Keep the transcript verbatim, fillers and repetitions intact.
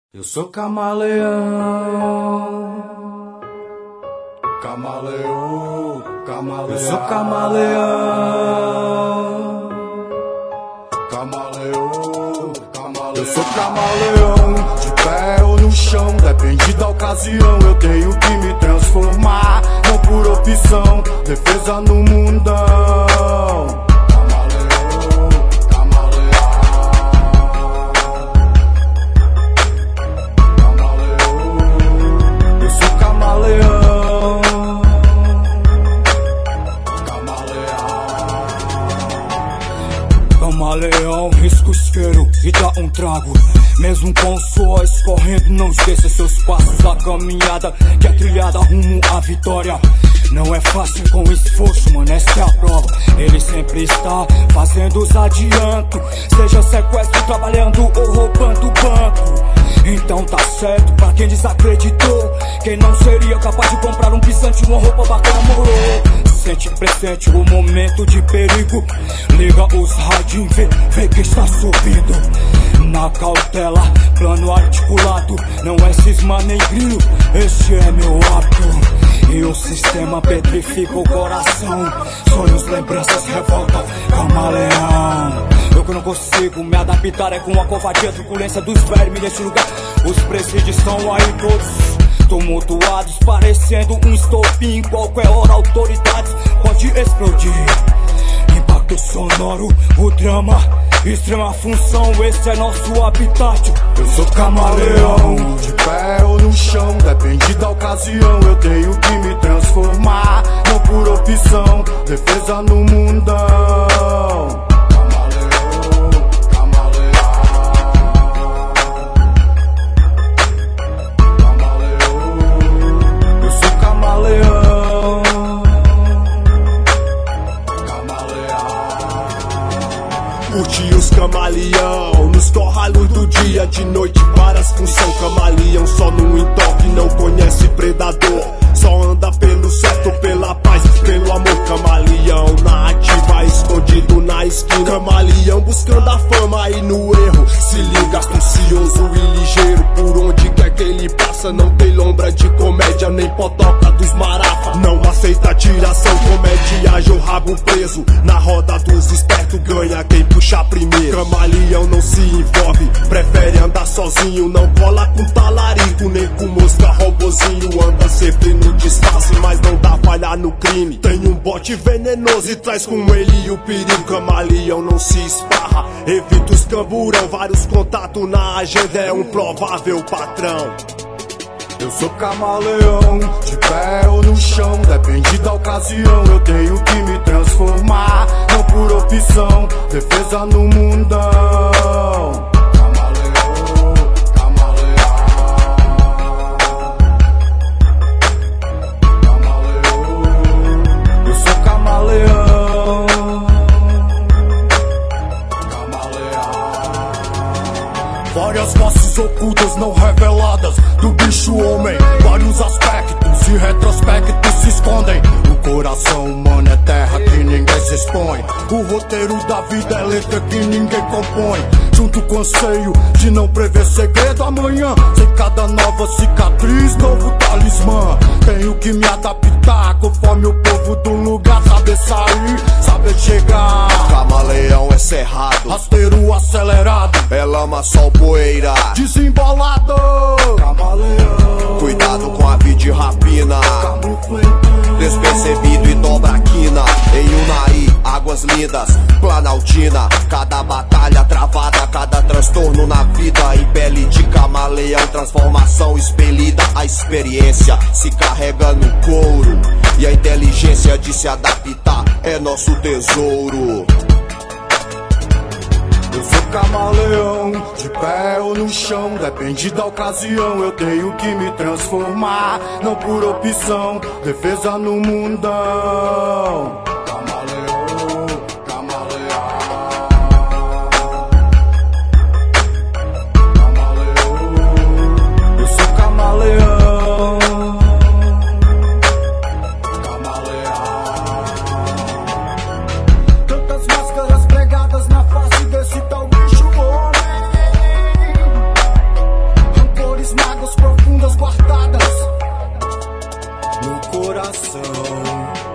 Eu sou camaleão, camaleão, camaleão. Eu sou camaleão, camaleão, camaleão. Eu sou camaleão, de pé ou no chão, depende da ocasião. Eu tenho que me transformar, não por opção. Defesa no mundão. Camaleão, risco isqueiro e dá um trago. Mesmo com o suor escorrendo, não esqueça seus passos. A caminhada que é trilhada rumo à vitória. Não é fácil com esforço, mano, essa é a prova. Ele sempre está fazendo os adiantos, seja sequestro, trabalhando ou roubando o banco. Então tá certo pra quem desacreditou, quem não seria capaz de comprar um pisante, uma roupa bacana, morou. Sente presente o momento de perigo, liga os radinhos, vê, vê que está subindo. Na cautela, plano articulado, não é cisma nem grilo, esse é meu hábito. E o sistema petrifica o coração, sonhos, lembranças, revolta, camaleão. Eu que não consigo me adaptar é com a covardia, a truculência dos vermes nesse lugar. Os presídios estão aí todos tumultuados, parecendo um estopim. Qualquer hora autoridades pode explodir. Impacto sonoro, o drama, extrema função, esse é nosso habitat. Eu sou camaleão, de pé ou no chão, depende da ocasião. Eu tenho que me transformar, não por opção. Defesa no mundão. Curte os camaleão, nos torra a luz do dia, de noite várias função. Camaleão só no entoque, não conhece predador, só anda pelo certo, pela paz, pelo amor. Camaleão na ativa, escondido na esquina. Camaleão buscando a fama e no erro se liga, astucioso e ligeiro. Por onde quer que ele passa, não tem lombra de comédia, nem potoca dos marafa. Não aceita tiração, comediagem ou rabo preso. Na roda dos espertos ganha quem puxa primeiro. Camaleão não se envolve, prefere andar sozinho. Não cola com talarico, nem com mosca robozinho. Anda sempre no disfarce, mas não dá falha no crime. Tem um bote venenoso e traz com ele o perigo. Camaleão não se esparra, evita os camburão. Vários contatos na agenda, é um provável patrão. Eu sou camaleão, de pé ou no chão, depende da ocasião. Eu tenho que me transformar, não por opção. Defesa no mundão. Camaleão, camaleão, camaleão. Eu sou camaleão, camaleão. Várias faces ocultas não reveladas do bicho homem, vários aspectos e retrospectos se escondem. O coração humano é terra que ninguém se expõe. O roteiro da vida é letra que ninguém compõe. Junto com o anseio de não prever segredo amanhã, sem cada nova cicatriz, novo talismã. Tenho que me adaptar conforme o povo do lugar, saber sair, saber chegar. Camaleão é cerrado, rasteiro acelerado, é lama, sol, poeira, desembolado. Camaleão, cuidado com a vida de rapina, despercebido e dobra a quina. Em Unai, águas lindas, Planaltina. Cada batalha travada, cada transtorno na vida. Em pele de camaleão, transformação expelida. A experiência se carrega no couro, e a inteligência de se adaptar é nosso tesouro. Eu sou camaleão, de pé ou no chão, depende da ocasião. Eu tenho que me transformar, não por opção. Defesa no mundão. Camaleão, camaleão, camaleão. Eu sou camaleão, camaleão. Tantas máscaras pregadas na face desse tal bicho homem. Rancor coração.